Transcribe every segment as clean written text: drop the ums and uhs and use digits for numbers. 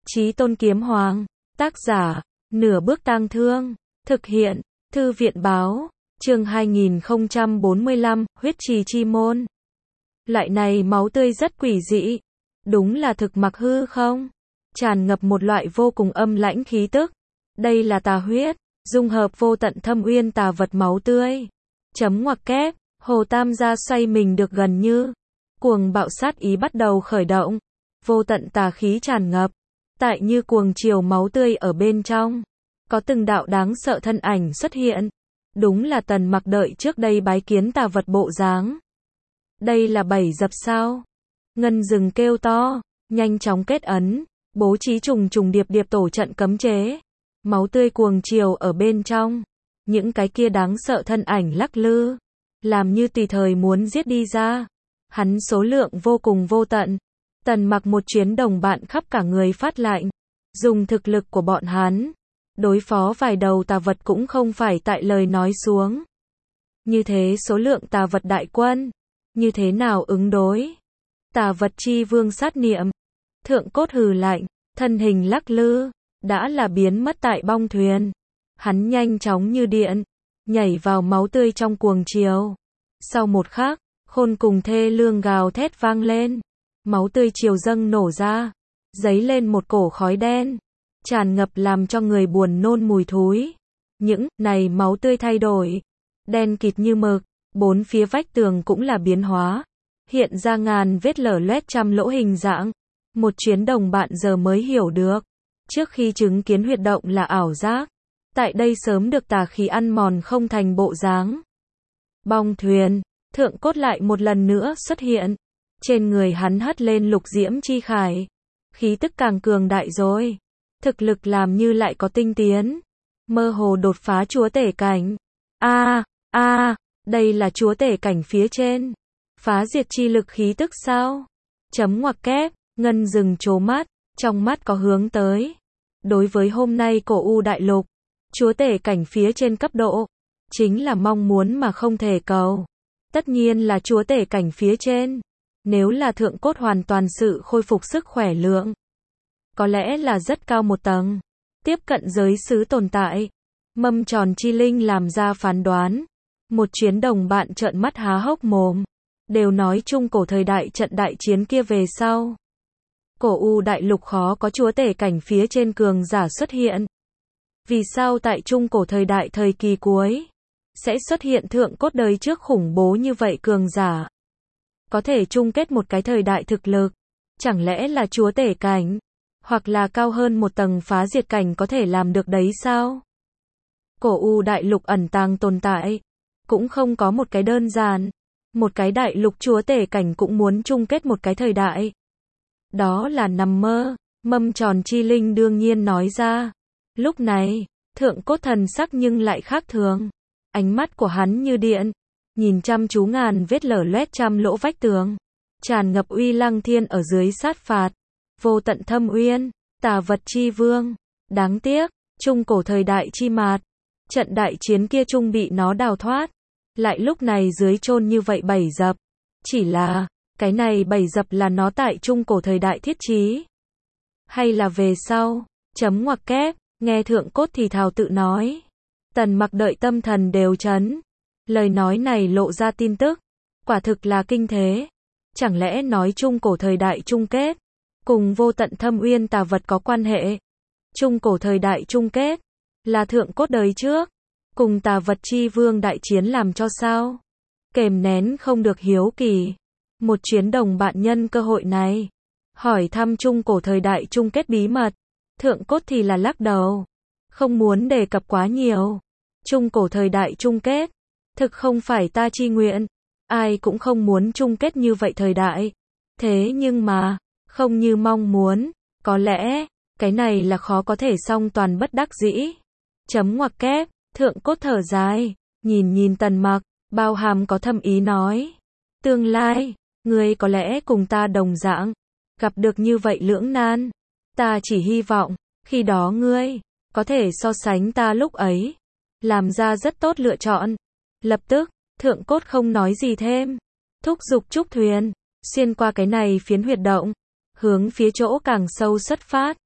Chí Tôn Kiếm Hoàng, tác giả, Nửa Bước Tang Thương, thực hiện, Thư viện báo, chương 2045, huyết trì chi môn. Loại này máu tươi rất quỷ dị, đúng là thực mặc hư không? Tràn ngập một loại vô cùng âm lãnh khí tức. Đây là tà huyết, dung hợp vô tận thâm uyên tà vật máu tươi. Chấm ngoặc kép, Hồ Tam gia xoay mình được gần như. Cuồng bạo sát ý bắt đầu khởi động. Vô tận tà khí tràn ngập. Tại như cuồng chiều máu tươi ở bên trong. Có từng đạo đáng sợ thân ảnh xuất hiện. Đúng là Tần Mặc đợi trước đây bái kiến tà vật bộ dáng. Đây là bảy dập sao? Ngân rừng kêu to, nhanh chóng kết ấn, bố trí trùng trùng điệp điệp tổ trận cấm chế. Máu tươi cuồng chiều ở bên trong. Những cái kia đáng sợ thân ảnh lắc lư. Làm như tùy thời muốn giết đi ra. Hắn số lượng vô cùng vô tận. Tần Mặc một chuyến đồng bạn khắp cả người phát lạnh. Dùng thực lực của bọn hắn. Đối phó vài đầu tà vật cũng không phải tại lời nói xuống. Như thế số lượng tà vật đại quân. Như thế nào ứng đối? Tà vật chi vương sát niệm. Thượng cốt hừ lạnh. Thân hình lắc lư. Đã là biến mất tại bong thuyền. Hắn nhanh chóng như điện. Nhảy vào máu tươi trong cuồng chiều. Sau một khắc, khôn cùng thê lương gào thét vang lên. Máu tươi chiều dâng nổ ra. Dấy lên một cổ khói đen. Tràn ngập làm cho người buồn nôn mùi thúi. Những này máu tươi thay đổi. Đen kịt như mực. Bốn phía vách tường cũng là biến hóa. Hiện ra ngàn vết lở loét trăm lỗ hình dạng. Một chuyến đồng bạn giờ mới hiểu được. Trước khi chứng kiến huyệt động là ảo giác. Tại đây sớm được tà khí ăn mòn không thành bộ dáng. Bong thuyền, thượng cốt lại một lần nữa xuất hiện. Trên người hắn hất lên lục diễm chi khải. Khí tức càng cường đại rồi. Thực lực làm như lại có tinh tiến. Mơ hồ đột phá chúa tể cảnh. Đây là chúa tể cảnh phía trên. Phá diệt chi lực khí tức sao? Chấm ngoặc kép, ngân rừng trố mắt, trong mắt có hướng tới. Đối với hôm nay cổ U đại lục, chúa tể cảnh phía trên cấp độ, chính là mong muốn mà không thể cầu. Tất nhiên là chúa tể cảnh phía trên. Nếu là thượng cốt hoàn toàn sự khôi phục sức khỏe lượng, có lẽ là rất cao một tầng. Tiếp cận giới xứ tồn tại. Mâm tròn chi linh làm ra phán đoán. Một chuyến đồng bạn trợn mắt há hốc mồm. Đều nói chung cổ thời đại trận đại chiến kia về sau. Cổ U đại lục khó có chúa tể cảnh phía trên cường giả xuất hiện. Vì sao tại trung cổ thời đại thời kỳ cuối sẽ xuất hiện thượng cốt đời trước khủng bố như vậy cường giả? Có thể chung kết một cái thời đại thực lực. Chẳng lẽ là chúa tể cảnh? Hoặc là cao hơn một tầng phá diệt cảnh có thể làm được đấy sao? Cổ U đại lục ẩn tàng tồn tại. Cũng không có một cái đơn giản. Một cái đại lục chúa tể cảnh cũng muốn chung kết một cái thời đại. Đó là nằm mơ. Mâm tròn chi linh đương nhiên nói ra. Lúc này, thượng cốt thần sắc nhưng lại khác thường. Ánh mắt của hắn như điện. Nhìn chăm chú ngàn vết lở loét trăm lỗ vách tường. Tràn ngập uy lăng thiên ở dưới sát phạt. Vô tận thâm uyên, tà vật chi vương. Đáng tiếc, trung cổ thời đại chi mạt. Trận đại chiến kia trung bị nó đào thoát. Lại lúc này dưới chôn như vậy bảy dập. Chỉ là, cái này bảy dập là nó tại trung cổ thời đại thiết trí. Hay là về sau, chấm ngoặc kép, nghe thượng cốt thì thào tự nói. Tần Mặc đợi tâm thần đều chấn. Lời nói này lộ ra tin tức. Quả thực là kinh thế. Chẳng lẽ nói trung cổ thời đại chung kết. Cùng vô tận thâm uyên tà vật có quan hệ. Trung cổ thời đại chung kết. Là thượng cốt đời trước. Cùng tà vật chi vương đại chiến làm cho sao? Kềm nén không được hiếu kỳ. Một chuyến đồng bạn nhân cơ hội này. Hỏi thăm trung cổ thời đại chung kết bí mật. Thượng cốt thì là lắc đầu. Không muốn đề cập quá nhiều. Trung cổ thời đại chung kết. Thực không phải ta chi nguyện. Ai cũng không muốn chung kết như vậy thời đại. Thế nhưng mà, không như mong muốn. Có lẽ, cái này là khó có thể song toàn bất đắc dĩ. Chấm ngoặc kép, thượng cốt thở dài. Nhìn Tần Mặc, bao hàm có thâm ý nói. Tương lai, ngươi có lẽ cùng ta đồng dạng. Gặp được như vậy lưỡng nan. Ta chỉ hy vọng, khi đó ngươi, có thể so sánh ta lúc ấy. Làm ra rất tốt lựa chọn. Lập tức, thượng cốt không nói gì thêm. Thúc giục trúc thuyền. Xuyên qua cái này phiến huyệt động. Hướng phía chỗ càng sâu xuất phát.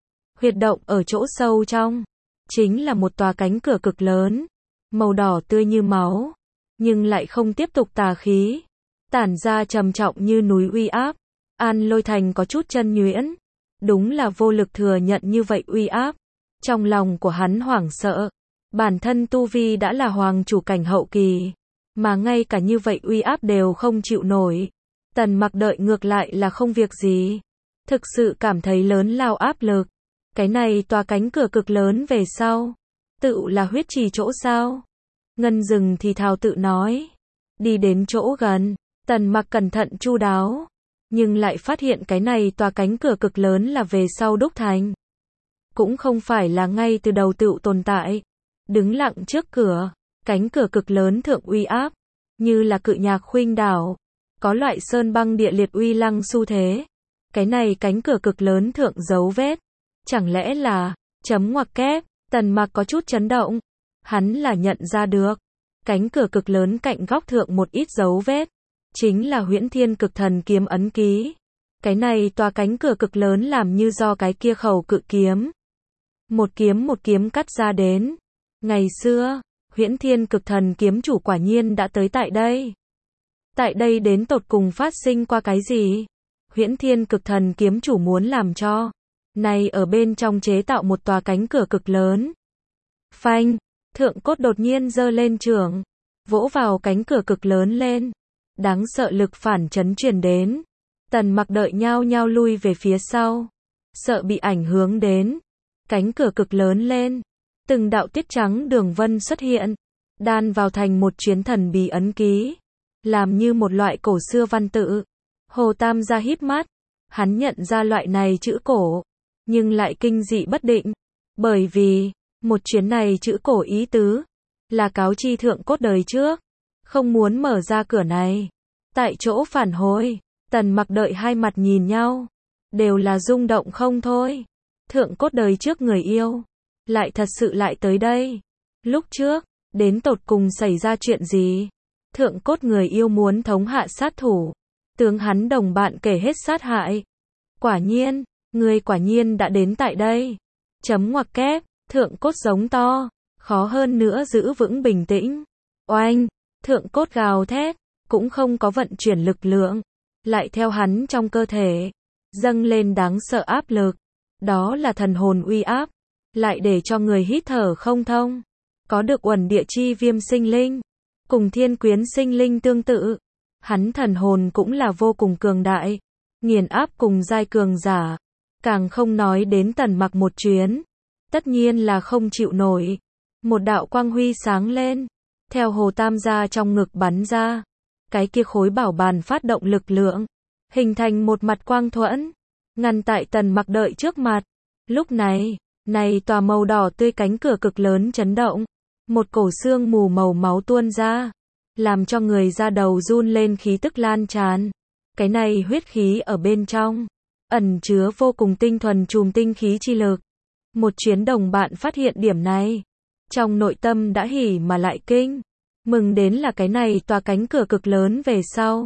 Huyệt động ở chỗ sâu trong, chính là một tòa cánh cửa cực lớn, màu đỏ tươi như máu, nhưng lại không tiếp tục tà khí, tản ra trầm trọng như núi uy áp. An Lôi Thành có chút chân nhuyễn, đúng là vô lực thừa nhận như vậy uy áp. Trong lòng của hắn hoảng sợ, bản thân tu vi đã là hoàng chủ cảnh hậu kỳ, mà ngay cả như vậy uy áp đều không chịu nổi. Tần Mặc đợi ngược lại là không việc gì, thực sự cảm thấy lớn lao áp lực. Cái này tòa cánh cửa cực lớn về sau, tự là huyết trì chỗ sao? Ngân Dừng thì thào tự nói, đi đến chỗ gần, Tần Mặc cẩn thận chu đáo, nhưng lại phát hiện cái này tòa cánh cửa cực lớn là về sau đúc thành, cũng không phải là ngay từ đầu tựu tồn tại. Đứng lặng trước cửa, cánh cửa cực lớn thượng uy áp, như là cự nhạc khuynh đảo, có loại sơn băng địa liệt uy lăng xu thế. Cái này cánh cửa cực lớn thượng dấu vết, chẳng lẽ là chấm ngoặc kép? Tần Mặc có chút chấn động, hắn là nhận ra được, cánh cửa cực lớn cạnh góc thượng một ít dấu vết, chính là Huyễn Thiên Cực Thần kiếm ấn ký. Cái này tòa cánh cửa cực lớn làm như do cái kia khẩu cự kiếm, một kiếm cắt ra đến. Ngày xưa, Huyễn Thiên Cực Thần kiếm chủ quả nhiên đã tới tại đây. Tại đây đến tột cùng phát sinh qua cái gì? Huyễn Thiên Cực Thần kiếm chủ muốn làm cho này ở bên trong chế tạo một tòa cánh cửa cực lớn. Phanh, Thượng Cốt đột nhiên giơ lên chưởng, vỗ vào cánh cửa cực lớn lên. Đáng sợ lực phản chấn truyền đến. Tần Mặc đợi nhao nhao lui về phía sau, sợ bị ảnh hưởng đến. Cánh cửa cực lớn lên, từng đạo tiết trắng đường vân xuất hiện, đan vào thành một chuyến thần bí ấn ký, làm như một loại cổ xưa văn tự. Hồ Tam gia híp mắt, hắn nhận ra loại này chữ cổ, nhưng lại kinh dị bất định, bởi vì một chuyến này chữ cổ ý tứ là cáo chi Thượng Cốt đời trước không muốn mở ra cửa này. Tại chỗ phản hồi, Tần Mặc đợi hai mặt nhìn nhau, đều là rung động không thôi. Thượng Cốt đời trước người yêu, lại thật sự lại tới đây. Lúc trước, đến tột cùng xảy ra chuyện gì? Thượng Cốt người yêu muốn thống hạ sát thủ, tướng hắn đồng bạn kể hết sát hại. Quả nhiên, người quả nhiên đã đến tại đây. Chấm ngoặc kép, Thượng Cốt giống to, khó hơn nữa giữ vững bình tĩnh. Oanh, Thượng Cốt gào thét, cũng không có vận chuyển lực lượng, lại theo hắn trong cơ thể dâng lên đáng sợ áp lực. Đó là thần hồn uy áp, lại để cho người hít thở không thông. Có được uẩn địa chi viêm sinh linh, cùng thiên quyến sinh linh tương tự, hắn thần hồn cũng là vô cùng cường đại, nghiền áp cùng giai cường giả. Càng không nói đến Tần Mặc một chuyến, tất nhiên là không chịu nổi. Một đạo quang huy sáng lên, theo Hồ Tam gia trong ngực bắn ra, cái kia khối bảo bàn phát động lực lượng, hình thành một mặt quang thuẫn, ngăn tại Tần Mặc đợi trước mặt. Lúc này, tòa màu đỏ tươi cánh cửa cực lớn chấn động, một cổ sương mù màu máu tuôn ra, làm cho người da đầu run lên, khí tức lan tràn. Cái này huyết khí ở bên trong, ẩn chứa vô cùng tinh thuần chùm tinh khí chi lực. Một chuyến đồng bạn phát hiện điểm này, trong nội tâm đã hỉ mà lại kinh, mừng đến là cái này tòa cánh cửa cực lớn về sau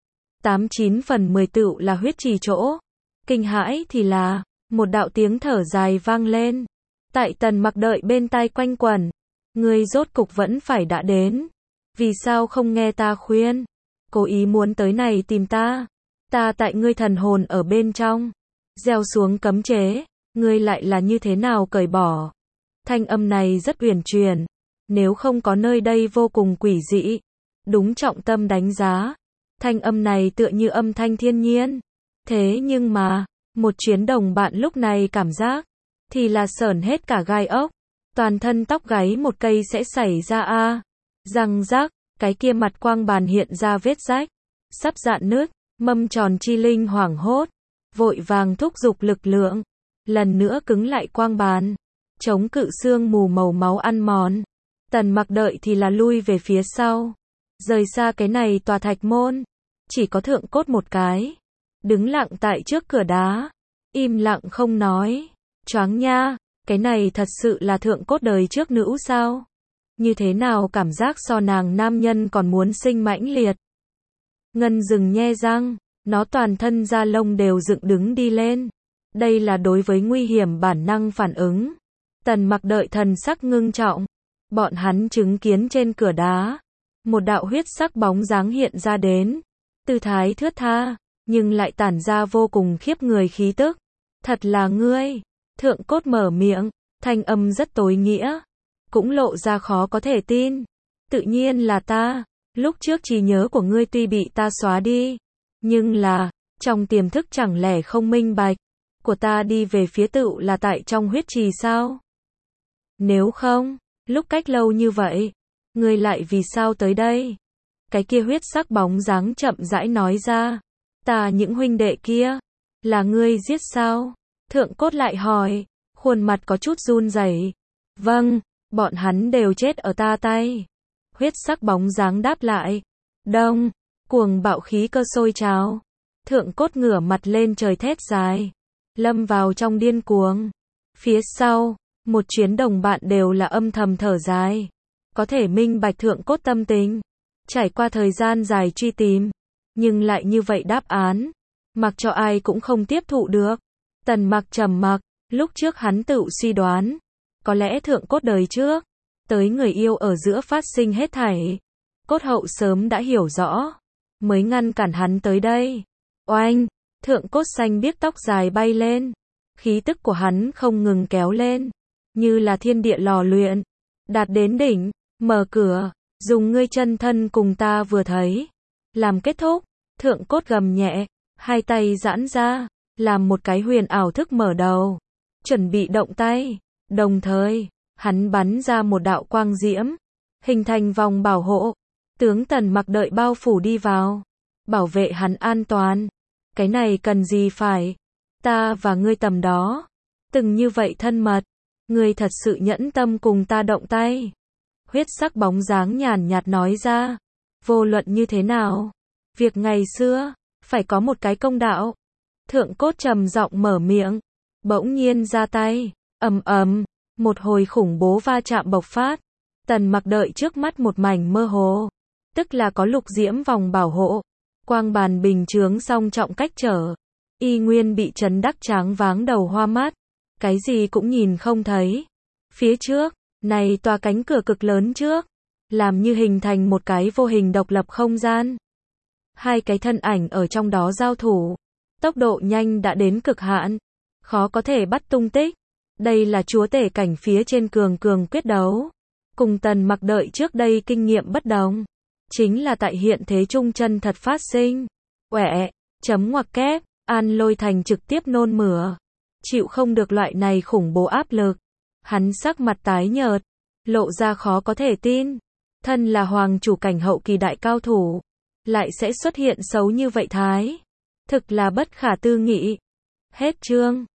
89 phần 10 tựu là huyết trì chỗ. Kinh hãi thì là một đạo tiếng thở dài vang lên, tại Tần Mặc đợi bên tai quanh quẩn. Ngươi rốt cục vẫn phải đã đến, vì sao không nghe ta khuyên, cố ý muốn tới này tìm ta. Ta tại ngươi thần hồn ở bên trong gieo xuống cấm chế, ngươi lại là như thế nào cởi bỏ? Thanh âm này rất uyển chuyển, nếu không có nơi đây vô cùng quỷ dị. Đúng trọng tâm đánh giá, thanh âm này tựa như âm thanh thiên nhiên. Thế nhưng mà, một chuyến đồng bạn lúc này cảm giác thì là sởn hết cả gai ốc, toàn thân tóc gáy một cây sẽ xảy ra a. Răng rác, cái kia mặt quang bàn hiện ra vết rách, sắp rạn nứt. Mâm tròn chi linh hoảng hốt, vội vàng thúc giục lực lượng, lần nữa cứng lại quang bàn, chống cự sương mù màu máu ăn mòn. Tần Mặc đợi thì là lui về phía sau, rời xa cái này tòa thạch môn. Chỉ có Thượng Cốt một cái, đứng lặng tại trước cửa đá, im lặng không nói. Choáng nha, cái này thật sự là Thượng Cốt đời trước nữ sao? Như thế nào cảm giác so nàng nam nhân còn muốn sinh mãnh liệt. Ngân Dừng nhe răng, nó toàn thân da lông đều dựng đứng đi lên, Đây là đối với nguy hiểm bản năng phản ứng. Tần Mặc đợi thần sắc ngưng trọng. Bọn hắn chứng kiến trên cửa đá, một đạo huyết sắc bóng dáng hiện ra đến. Tư thái thướt tha, nhưng lại tản ra vô cùng khiếp người khí tức. Thật là ngươi. Thượng cốt mở miệng, thanh âm rất tối nghĩa. Cũng lộ ra khó có thể tin. Tự nhiên là ta. Lúc trước trí nhớ của ngươi tuy bị ta xóa đi, nhưng là, trong tiềm thức chẳng lẽ không minh bạch. Của ta đi về phía tựu là tại trong huyết trì sao? Nếu không, lúc cách lâu như vậy, ngươi lại vì sao tới đây? Cái kia huyết sắc bóng dáng chậm rãi nói ra. Ta những huynh đệ kia, là ngươi giết sao? Thượng cốt lại hỏi, khuôn mặt có chút run rẩy. Vâng, bọn hắn đều chết ở ta tay. Huyết sắc bóng dáng đáp lại. Đông, cuồng bạo khí cơ sôi trào. Thượng cốt ngửa mặt lên trời thét dài. Lâm vào trong điên cuồng. Phía sau, một chuyến đồng bạn đều là âm thầm thở dài. Có thể minh bạch thượng cốt tâm tình. Trải qua thời gian dài truy tìm, nhưng lại như vậy đáp án, mặc cho ai cũng không tiếp thụ được. Tần Mặc trầm mặc, lúc trước hắn tự suy đoán, có lẽ thượng cốt đời trước, tới người yêu ở giữa phát sinh hết thảy. Cốt hậu sớm đã hiểu rõ, mới ngăn cản hắn tới đây. Oanh, thượng cốt xanh biếc tóc dài bay lên, khí tức của hắn không ngừng kéo lên, như là thiên địa lò luyện, đạt đến đỉnh, mở cửa, dùng ngươi chân thân cùng ta vừa thấy. Làm kết thúc, thượng cốt gầm nhẹ, hai tay giãn ra, làm một cái huyền ảo thức mở đầu, chuẩn bị động tay, đồng thời, hắn bắn ra một đạo quang diễm, hình thành vòng bảo hộ, tướng Tần Mặc đợi bao phủ đi vào, bảo vệ hắn an toàn. Cái này cần gì phải, ta và ngươi tầm đó, từng như vậy thân mật, ngươi thật sự nhẫn tâm cùng ta động tay. Huyết sắc bóng dáng nhàn nhạt nói ra, vô luận như thế nào, việc ngày xưa, phải có một cái công đạo. Thượng cốt trầm giọng mở miệng, bỗng nhiên ra tay, ầm ầm, một hồi khủng bố va chạm bộc phát. Tần Mặc đợi trước mắt một mảnh mơ hồ, tức là có lục diễm vòng bảo hộ, quang bàn bình chướng song trọng cách trở, y nguyên bị chấn đắc tráng váng đầu hoa mắt, cái gì cũng nhìn không thấy. Phía trước, này tòa cánh cửa cực lớn trước, làm như hình thành một cái vô hình độc lập không gian. Hai cái thân ảnh ở trong đó giao thủ, tốc độ nhanh đã đến cực hạn, khó có thể bắt tung tích. Đây là chúa tể cảnh phía trên cường cường quyết đấu, cùng Tần Mặc đợi trước đây kinh nghiệm bất đồng, chính là tại hiện thế trung chân thật phát sinh. Quẹ, chấm ngoặc kép, An Lôi Thành trực tiếp nôn mửa, chịu không được loại này khủng bố áp lực. Hắn sắc mặt tái nhợt, lộ ra khó có thể tin. Thân là hoàng chủ cảnh hậu kỳ đại cao thủ, lại sẽ xuất hiện xấu như vậy thái. Thực là bất khả tư nghị. Hết chương.